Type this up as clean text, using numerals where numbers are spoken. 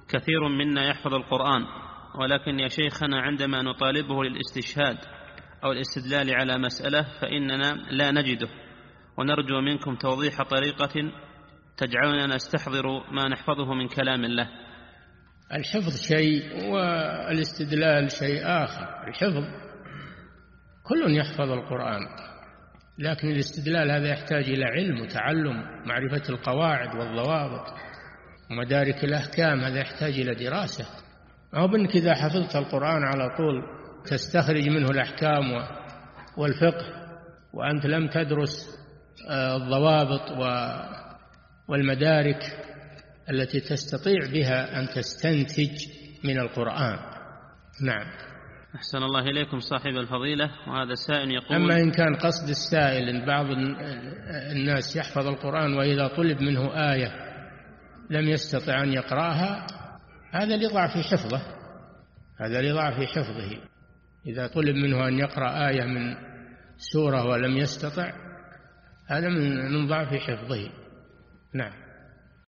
كثير منا يحفظ القرآن، ولكن يا شيخنا عندما نطالبه للاستشهاد أو الاستدلال على مسألة فإننا لا نجده، ونرجو منكم توضيح طريقة تجعلنا نستحضر ما نحفظه من كلام الله. الحفظ شيء والاستدلال شيء آخر. الحفظ كل يحفظ القرآن، لكن الاستدلال هذا يحتاج إلى علم وتعلم، معرفة القواعد والضوابط ومدارك الأحكام، هذا يحتاج إلى دراسة. ما هو بأنك إذا حفظت القرآن على طول تستخرج منه الأحكام والفقه وأنت لم تدرس الضوابط والمدارك التي تستطيع بها أن تستنتج من القرآن. نعم. أحسن الله إليكم صاحب الفضيلة. وهذا السائل يقول: أما إن كان قصد السائل أن بعض الناس يحفظ القرآن وإذا طلب منه آية لم يستطع أن يقرأها، هذا لضعف حفظه، هذا لضعف حفظه. إذا طلب منه أن يقرأ آية من سورة ولم يستطع، هذا من ضعف حفظه. نعم.